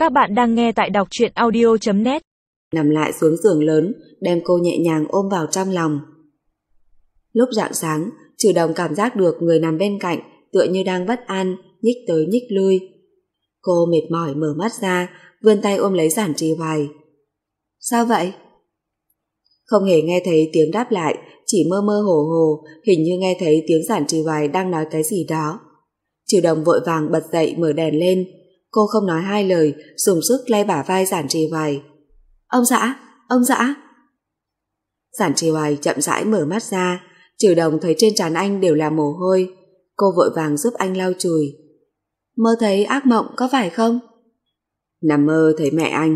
Các bạn đang nghe tại đọc truyện audio.net. Nằm lại xuống giường lớn, đem cô nhẹ nhàng ôm vào trong lòng. Lúc rạng sáng, Trừ Đồng cảm giác được người nằm bên cạnh tựa như đang bất an, nhích tới nhích lui. Cô mệt mỏi mở mắt ra, vươn tay ôm lấy Giản Trì Hoài. Sao vậy? Không hề nghe thấy tiếng đáp lại, chỉ mơ mơ hồ hồ, hình như nghe thấy tiếng Giản Trì Hoài đang nói cái gì đó. Trừ Đồng vội vàng bật dậy mở đèn lên. Cô không nói hai lời, dùng sức lay bả vai Giản Trì Hoài. Ông xã, ông xã. Giản Trì Hoài chậm rãi mở mắt ra. Trừ Đồng thấy trên trán anh đều là mồ hôi. Cô vội vàng giúp anh lau chùi. Mơ thấy ác mộng có phải không? Nằm mơ thấy mẹ anh.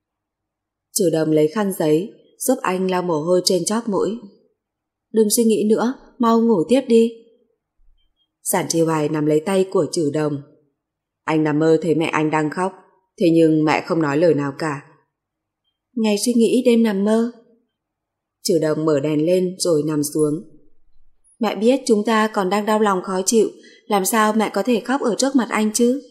Trừ Đồng lấy khăn giấy giúp anh lau mồ hôi trên chóp mũi. Đừng suy nghĩ nữa, mau ngủ tiếp đi. Giản Trì Hoài nắm lấy tay của Trừ Đồng. Anh nằm mơ thấy mẹ anh đang khóc, thế nhưng mẹ không nói lời nào cả. Ngày suy nghĩ đêm nằm mơ. Trừ Đồng mở đèn lên rồi nằm xuống. Mẹ biết chúng ta còn đang đau lòng khó chịu, làm sao mẹ có thể khóc ở trước mặt anh chứ?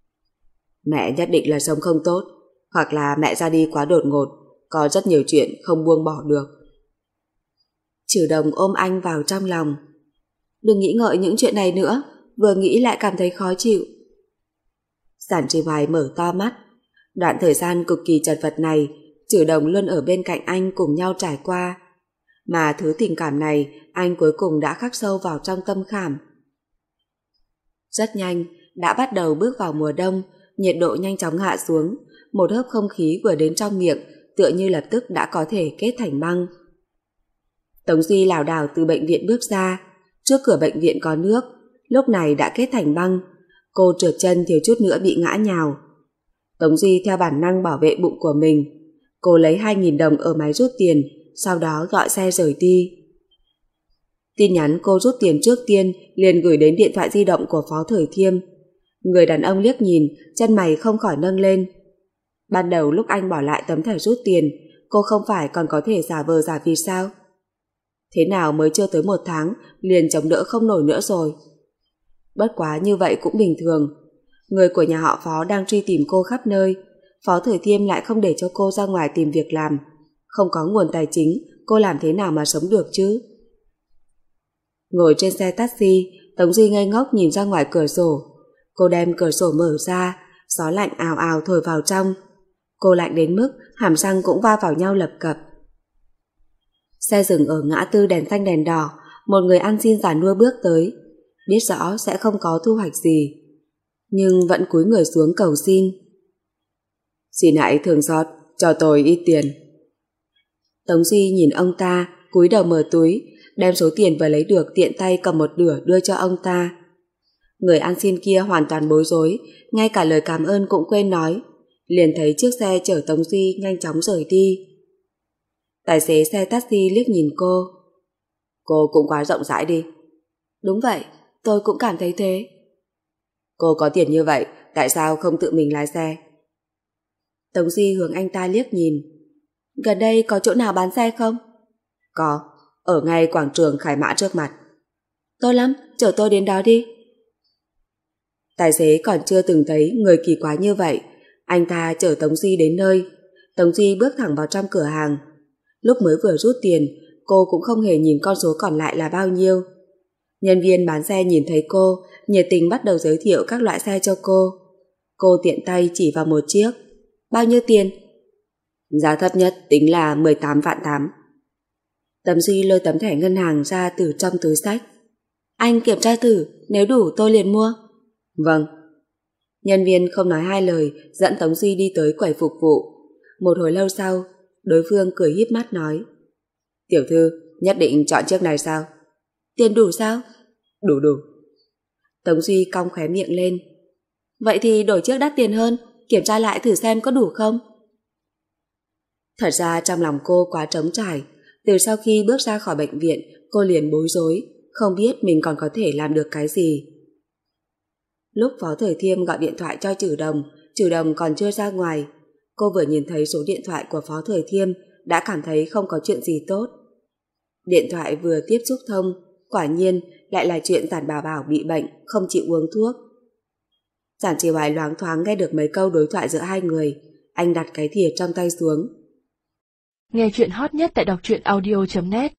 Mẹ nhất định là sống không tốt, hoặc là mẹ ra đi quá đột ngột, có rất nhiều chuyện không buông bỏ được. Trừ Đồng ôm anh vào trong lòng. Đừng nghĩ ngợi những chuyện này nữa, vừa nghĩ lại cảm thấy khó chịu. Giản Trì Hoài mở to mắt. Đoạn thời gian cực kỳ chật vật này, Trừ Đồng luôn ở bên cạnh anh cùng nhau trải qua. Mà thứ tình cảm này anh cuối cùng đã khắc sâu vào trong tâm khảm. Rất nhanh, đã bắt đầu bước vào mùa đông, nhiệt độ nhanh chóng hạ xuống, một hớp không khí vừa đến trong miệng tựa như lập tức đã có thể kết thành băng. Tống Duy lảo đảo từ bệnh viện bước ra. Trước cửa bệnh viện có nước, lúc này đã kết thành băng. Cô trượt chân thiếu chút nữa bị ngã nhào. Tống Duy theo bản năng bảo vệ bụng của mình. Cô lấy 2.000 đồng ở máy rút tiền, sau đó gọi xe rời đi. Tin nhắn cô rút tiền trước tiên liền gửi đến điện thoại di động của Phó Thời Thiêm. Người đàn ông liếc nhìn, chân mày không khỏi nâng lên. Ban đầu lúc anh bỏ lại tấm thẻ rút tiền, cô không phải còn có thể giả vờ giả vịt sao? Thế nào mới chưa tới 1 tháng liền chống đỡ không nổi nữa rồi. Bất quá như vậy cũng bình thường. Người của nhà họ Phó đang truy tìm cô khắp nơi. Phó Thời Thiêm lại không để cho cô ra ngoài tìm việc làm. Không có nguồn tài chính, cô làm thế nào mà sống được chứ? Ngồi trên xe taxi, Tống Duy ngây ngốc nhìn ra ngoài cửa sổ. Cô đem cửa sổ mở ra, gió lạnh ào ào thổi vào trong. Cô lạnh đến mức hàm răng cũng va vào nhau lập cập. Xe dừng ở ngã tư đèn xanh đèn đỏ, một người ăn xin già nua bước tới. Biết rõ sẽ không có thu hoạch gì, nhưng vẫn cúi người xuống cầu xin. Xin hãy thương xót, cho tôi ít tiền. Tống Duy nhìn ông ta, cúi đầu mở túi, đem số tiền vừa lấy được tiện tay cầm một nửa đưa cho ông ta. Người ăn xin kia hoàn toàn bối rối, ngay cả lời cảm ơn cũng quên nói, liền thấy chiếc xe chở Tống Duy nhanh chóng rời đi. Tài xế xe taxi liếc nhìn cô. Cô cũng quá rộng rãi đi. Đúng vậy, tôi cũng cảm thấy thế. Cô có tiền như vậy, tại sao không tự mình lái xe? Tống Duy hướng anh ta liếc nhìn. Gần đây có chỗ nào bán xe không? Có, ở ngay quảng trường Khải Mã trước mặt. Tốt lắm, chở tôi đến đó đi. Tài xế còn chưa từng thấy người kỳ quái như vậy. Anh ta chở Tống Duy đến nơi. Tống Duy bước thẳng vào trong cửa hàng. Lúc mới vừa rút tiền, cô cũng không hề nhìn con số còn lại là bao nhiêu. Nhân viên bán xe nhìn thấy cô, nhiệt tình bắt đầu giới thiệu các loại xe cho cô. Cô tiện tay chỉ vào một chiếc. Bao nhiêu tiền? Giá thấp nhất tính là 18 vạn 8. Tống Duy lôi tấm thẻ ngân hàng ra từ trong túi xách. Anh kiểm tra thử, nếu đủ tôi liền mua. Vâng. Nhân viên không nói hai lời, dẫn Tống Duy đi tới quầy phục vụ. Một hồi lâu sau, đối phương cười híp mắt nói. Tiểu thư, nhất định chọn chiếc này sao? Tiền đủ sao? Đủ đủ. Tống Duy cong khóe miệng lên. Vậy thì đổi chiếc đắt tiền hơn, kiểm tra lại thử xem có đủ không? Thật ra trong lòng cô quá trống trải. Từ sau khi bước ra khỏi bệnh viện, cô liền bối rối, không biết mình còn có thể làm được cái gì. Lúc Phó Thời Thiêm gọi điện thoại cho Trừ Đồng còn chưa ra ngoài. Cô vừa nhìn thấy số điện thoại của Phó Thời Thiêm đã cảm thấy không có chuyện gì tốt. Điện thoại vừa tiếp xúc thông, quả nhiên lại là chuyện Giản Bảo Bảo bị bệnh, không chịu uống thuốc. Giản Chỉ Hoài loáng thoáng nghe được mấy câu đối thoại giữa hai người. Anh đặt cái thìa trong tay xuống. Nghe chuyện hot nhất tại đọc truyện audio.net